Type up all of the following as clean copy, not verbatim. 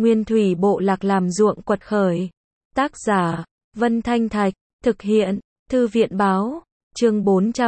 Nguyên thủy bộ lạc làm ruộng quật khởi. Tác giả, Vân Thanh Thạch, thực hiện, Thư viện báo, chương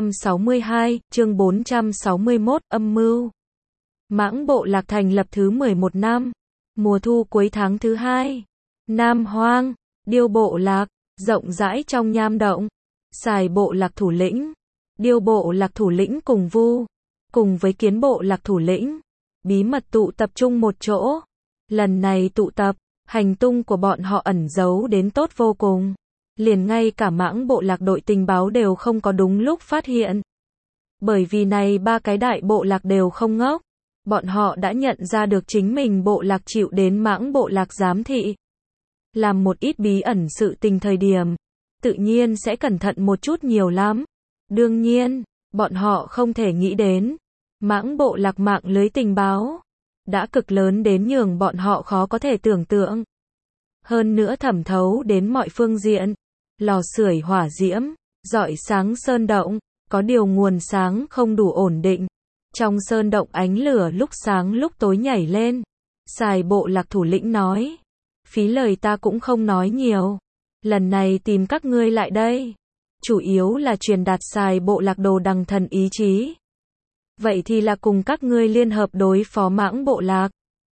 462, chương 461, âm mưu. Mãng bộ lạc thành lập thứ 11 năm, mùa thu cuối tháng thứ 2. Nam Hoang, Điêu bộ lạc, rộng rãi trong nham động. Sài bộ lạc thủ lĩnh, Điêu bộ lạc thủ lĩnh cùng Vu, cùng với Kiến bộ lạc thủ lĩnh, bí mật tụ tập trung một chỗ. Lần này tụ tập, hành tung của bọn họ ẩn giấu đến tốt vô cùng. Liền ngay cả Mãng bộ lạc đội tình báo đều không có đúng lúc phát hiện. Bởi vì này ba cái đại bộ lạc đều không ngốc. Bọn họ đã nhận ra được chính mình bộ lạc chịu đến Mãng bộ lạc giám thị. Làm một ít bí ẩn sự tình thời điểm, tự nhiên sẽ cẩn thận một chút nhiều lắm. Đương nhiên, bọn họ không thể nghĩ đến, Mãng bộ lạc mạng lưới tình báo đã cực lớn đến nhường bọn họ khó có thể tưởng tượng. Hơn nữa thẩm thấu đến mọi phương diện, lò sưởi hỏa diễm, rọi sáng sơn động, có điều nguồn sáng không đủ ổn định. Trong sơn động ánh lửa lúc sáng lúc tối nhảy lên. Sài bộ lạc thủ lĩnh nói, phí lời ta cũng không nói nhiều. Lần này tìm các ngươi lại đây, chủ yếu là truyền đạt Sài bộ lạc đồ đằng thần ý chí. Vậy thì là cùng các ngươi liên hợp đối phó Mãng bộ lạc.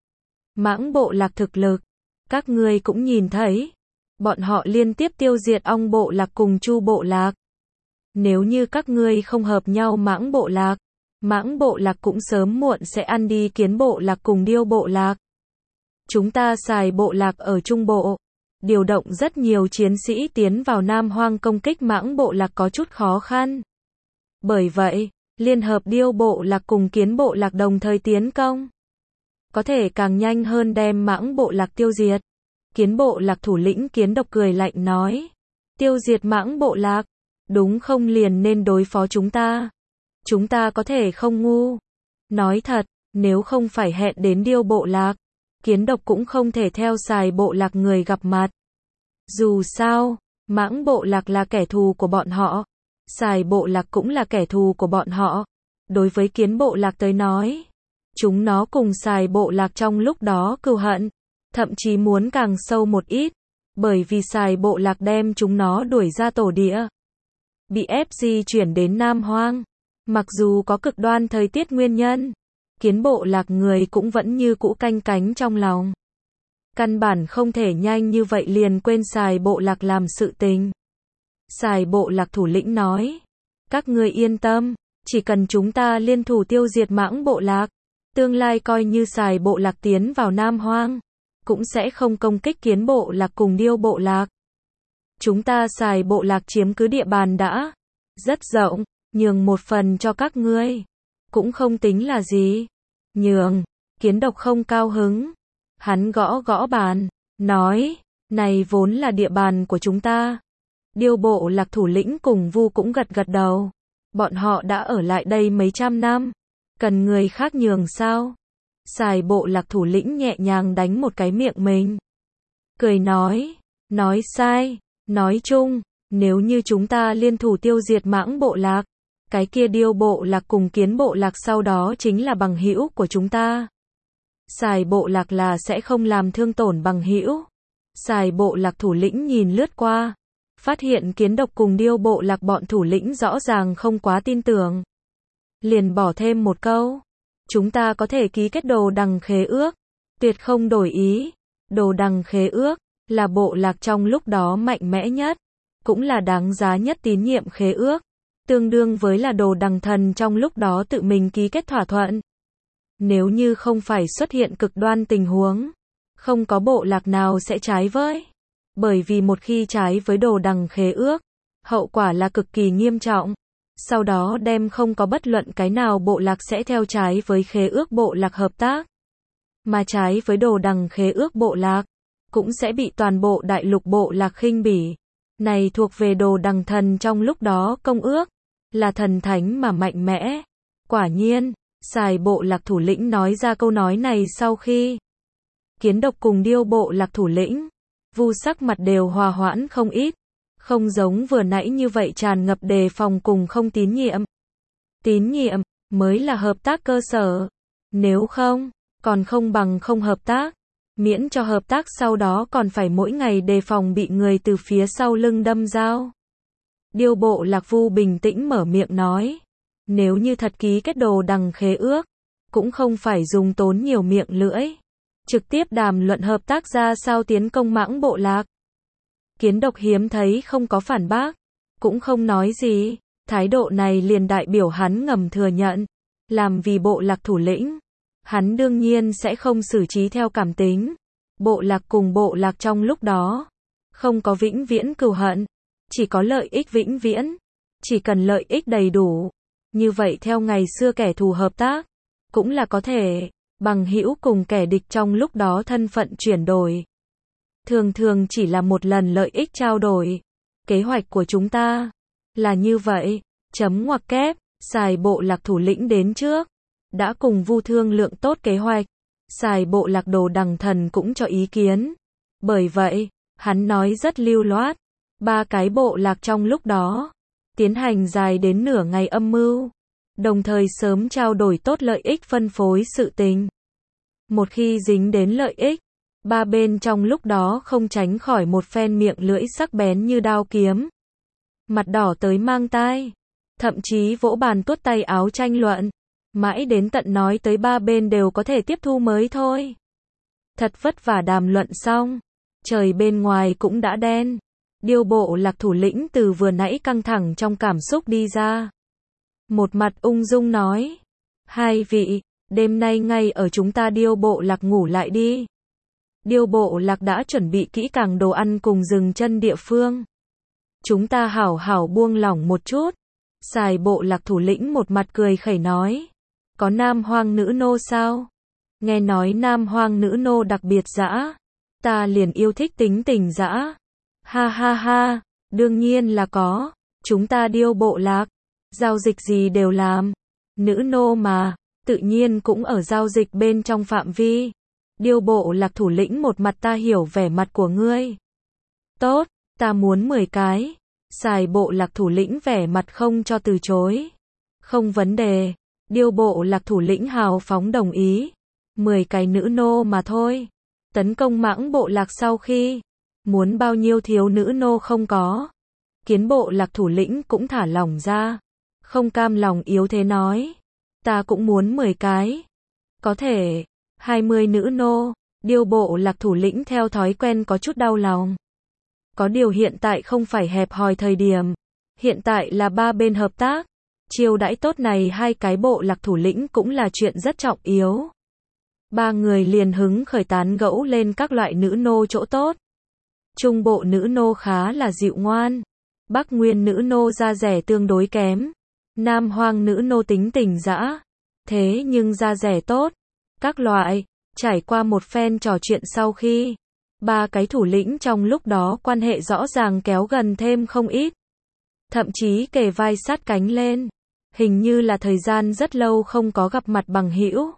Mãng bộ lạc thực lực, các ngươi cũng nhìn thấy. Bọn họ liên tiếp tiêu diệt Ong bộ lạc cùng Chu bộ lạc. Nếu như các ngươi không hợp nhau Mãng bộ lạc cũng sớm muộn sẽ ăn đi Kiến bộ lạc cùng Điêu bộ lạc. Chúng ta Sài bộ lạc ở Trung Bộ, điều động rất nhiều chiến sĩ tiến vào Nam Hoang công kích Mãng bộ lạc có chút khó khăn. Bởi vậy, liên hợp Điêu bộ lạc cùng Kiến bộ lạc đồng thời tiến công, có thể càng nhanh hơn đem Mãng bộ lạc tiêu diệt. Kiến bộ lạc thủ lĩnh Kiến độc cười lạnh nói, tiêu diệt Mãng bộ lạc, đúng không liền nên đối phó chúng ta. Chúng ta có thể không ngu. Nói thật, nếu không phải hẹn đến Điêu bộ lạc, Kiến độc cũng không thể theo Sài bộ lạc người gặp mặt. Dù sao, Mãng bộ lạc là kẻ thù của bọn họ, Sài bộ lạc cũng là kẻ thù của bọn họ. Đối với Kiến bộ lạc tới nói, chúng nó cùng Sài bộ lạc trong lúc đó cừu hận, thậm chí muốn càng sâu một ít, bởi vì Sài bộ lạc đem chúng nó đuổi ra tổ địa, bị ép di chuyển đến Nam Hoang. Mặc dù có cực đoan thời tiết nguyên nhân, Kiến bộ lạc người cũng vẫn như cũ canh cánh trong lòng. Căn bản không thể nhanh như vậy liền quên Sài bộ lạc làm sự tình. Sài bộ lạc thủ lĩnh nói, các ngươi yên tâm, chỉ cần chúng ta liên thủ tiêu diệt Mãng bộ lạc, tương lai coi như Sài bộ lạc tiến vào Nam Hoang, cũng sẽ không công kích Kiến bộ lạc cùng Điêu bộ lạc. Chúng ta Sài bộ lạc chiếm cứ địa bàn đã rất rộng, nhường một phần cho các ngươi, cũng không tính là gì. Nhường, Kiến độc không cao hứng. Hắn gõ gõ bàn, nói, này vốn là địa bàn của chúng ta. Điêu bộ lạc thủ lĩnh cùng Vu cũng gật gật đầu. Bọn họ đã ở lại đây mấy trăm năm, cần người khác nhường sao? Sài bộ lạc thủ lĩnh nhẹ nhàng đánh một cái miệng mình, cười nói sai, nói chung, nếu như chúng ta liên thủ tiêu diệt Mãng bộ lạc, cái kia Điêu bộ lạc cùng Kiến bộ lạc sau đó chính là bằng hữu của chúng ta. Sài bộ lạc là sẽ không làm thương tổn bằng hữu. Sài bộ lạc thủ lĩnh nhìn lướt qua, phát hiện Kiến độc cùng Điêu bộ lạc bọn thủ lĩnh rõ ràng không quá tin tưởng. Liền bỏ thêm một câu, chúng ta có thể ký kết đồ đằng khế ước, tuyệt không đổi ý. Đồ đằng khế ước là bộ lạc trong lúc đó mạnh mẽ nhất, cũng là đáng giá nhất tín nhiệm khế ước, tương đương với là đồ đằng thần trong lúc đó tự mình ký kết thỏa thuận. Nếu như không phải xuất hiện cực đoan tình huống, không có bộ lạc nào sẽ trái với. Bởi vì một khi trái với đồ đằng khế ước, hậu quả là cực kỳ nghiêm trọng. Sau đó đem không có bất luận cái nào bộ lạc sẽ theo trái với khế ước bộ lạc hợp tác. Mà trái với đồ đằng khế ước bộ lạc, cũng sẽ bị toàn bộ đại lục bộ lạc khinh bỉ. Này thuộc về đồ đằng thần trong lúc đó công ước, là thần thánh mà mạnh mẽ. Quả nhiên, Sài bộ lạc thủ lĩnh nói ra câu nói này sau khi Kiến độc cùng Điêu bộ lạc thủ lĩnh, Vu sắc mặt đều hòa hoãn không ít, không giống vừa nãy như vậy tràn ngập đề phòng cùng không tín nhiệm. Tín nhiệm mới là hợp tác cơ sở, nếu không, còn không bằng không hợp tác. miễn cho hợp tác sau đó còn phải mỗi ngày đề phòng bị người từ phía sau lưng đâm dao. Điêu Bộ Lạc Vu bình tĩnh mở miệng nói, nếu như thật ký kết đồ đằng khế ước, cũng không phải dùng tốn nhiều miệng lưỡi, trực tiếp đàm luận hợp tác ra sao tiến công Mãng Bộ Lạc. Kiến Độc hiếm thấy không có phản bác, cũng không nói gì, thái độ này liền đại biểu hắn ngầm thừa nhận, làm vì bộ lạc thủ lĩnh, hắn đương nhiên sẽ không xử trí theo cảm tính. Bộ lạc cùng bộ lạc trong lúc đó, không có vĩnh viễn cừu hận, chỉ có lợi ích vĩnh viễn, chỉ cần lợi ích đầy đủ, như vậy theo ngày xưa kẻ thù hợp tác, cũng là có thể, bằng hữu cùng kẻ địch trong lúc đó thân phận chuyển đổi. Thường thường chỉ là một lần lợi ích trao đổi. Kế hoạch của chúng ta là như vậy, chấm ngoặc kép, Sài Bộ Lạc thủ lĩnh đến trước, đã cùng Vu thương lượng tốt kế hoạch, Sài Bộ Lạc Đồ Đằng Thần cũng cho ý kiến. Bởi vậy, hắn nói rất lưu loát, ba cái bộ lạc trong lúc đó, tiến hành dài đến nửa ngày âm mưu, đồng thời sớm trao đổi tốt lợi ích phân phối sự tình. Một khi dính đến lợi ích, ba bên trong lúc đó không tránh khỏi một phen miệng lưỡi sắc bén như đao kiếm. Mặt đỏ tới mang tai, thậm chí vỗ bàn tuốt tay áo tranh luận, mãi đến tận nói tới ba bên đều có thể tiếp thu mới thôi. Thật vất vả đàm luận xong, trời bên ngoài cũng đã đen. Điêu Bộ Lạc thủ lĩnh từ vừa nãy căng thẳng trong cảm xúc đi ra. Một mặt ung dung nói, hai vị, đêm nay ngay ở chúng ta Điêu Bộ Lạc ngủ lại đi. Điêu Bộ Lạc đã chuẩn bị kỹ càng đồ ăn cùng dừng chân địa phương. Chúng ta hảo hảo buông lỏng một chút. Sài Bộ Lạc thủ lĩnh một mặt cười khẩy nói, có nam hoang nữ nô sao? Nghe nói nam hoang nữ nô đặc biệt dã, ta liền yêu thích tính tình dã. Ha ha ha, đương nhiên là có, chúng ta Điêu Bộ Lạc, giao dịch gì đều làm. Nữ nô mà, tự nhiên cũng ở giao dịch bên trong phạm vi. Điêu Bộ Lạc thủ lĩnh một mặt ta hiểu vẻ mặt của ngươi. Tốt, ta muốn 10 cái. Sài Bộ Lạc thủ lĩnh vẻ mặt không cho từ chối. Không vấn đề. Điêu Bộ Lạc thủ lĩnh hào phóng đồng ý. 10 cái nữ nô mà thôi. Tấn công Mãng Bộ Lạc sau khi, muốn bao nhiêu thiếu nữ nô không có. Kiến Bộ Lạc thủ lĩnh cũng thả lỏng ra. Không cam lòng yếu thế nói. Ta cũng muốn 10 cái. Có thể. 20 nữ nô. Điêu Bộ Lạc thủ lĩnh theo thói quen có chút đau lòng. Có điều hiện tại không phải hẹp hòi thời điểm. Hiện tại là ba bên hợp tác. Chiêu đãi tốt này hai cái bộ lạc thủ lĩnh cũng là chuyện rất trọng yếu. Ba người liền hứng khởi tán gẫu lên các loại nữ nô chỗ tốt. Trung bộ nữ nô khá là dịu ngoan. Bắc nguyên nữ nô da rẻ tương đối kém. Nam hoang nữ nô tính tình dã. Thế nhưng da rẻ tốt. Các loại, trải qua một phen trò chuyện sau khi, ba cái thủ lĩnh trong lúc đó quan hệ rõ ràng kéo gần thêm không ít. Thậm chí kề vai sát cánh lên. Hình như là thời gian rất lâu không có gặp mặt bằng hữu.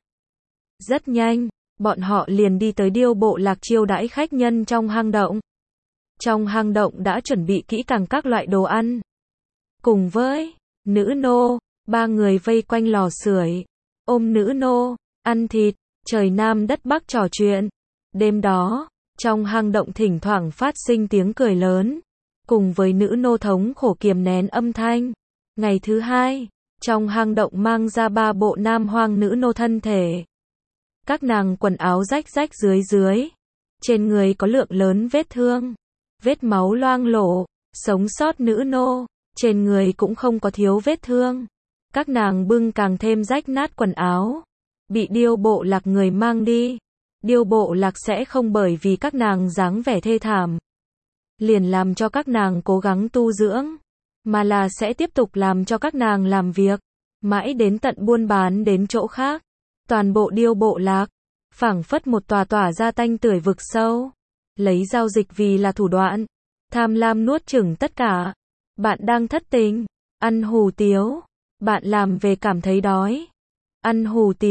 Rất nhanh, bọn họ liền đi tới Điêu Bộ Lạc chiêu đãi khách nhân trong hang động. Trong hang động đã chuẩn bị kỹ càng các loại đồ ăn. Cùng với nữ nô, ba người vây quanh lò sưởi, ôm nữ nô, ăn thịt, trời Nam đất Bắc trò chuyện. Đêm đó, trong hang động thỉnh thoảng phát sinh tiếng cười lớn, cùng với nữ nô thống khổ kiềm nén âm thanh. Ngày thứ hai, trong hang động mang ra ba bộ nam hoang nữ nô thân thể. Các nàng quần áo rách rách dưới, trên người có lượng lớn vết thương, vết máu loang lổ. Sống sót nữ nô, trên người cũng không có thiếu vết thương. Các nàng bưng càng thêm rách nát quần áo, bị Điêu Bộ Lạc người mang đi. Điêu Bộ Lạc sẽ không bởi vì các nàng dáng vẻ thê thảm, liền làm cho các nàng cố gắng tu dưỡng, mà là sẽ tiếp tục làm cho các nàng làm việc, mãi đến tận buôn bán đến chỗ khác. Toàn bộ Điêu Bộ Lạc, phảng phất một tỏa ra tanh tưởi vực sâu, lấy giao dịch vì là thủ đoạn, tham lam nuốt chửng tất cả. Bạn đang thất tình, ăn hủ tiếu, bạn làm về cảm thấy đói, ăn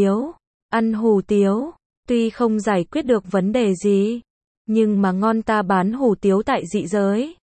hủ tiếu, tuy không giải quyết được vấn đề gì, nhưng mà ngon ta bán hủ tiếu tại dị giới.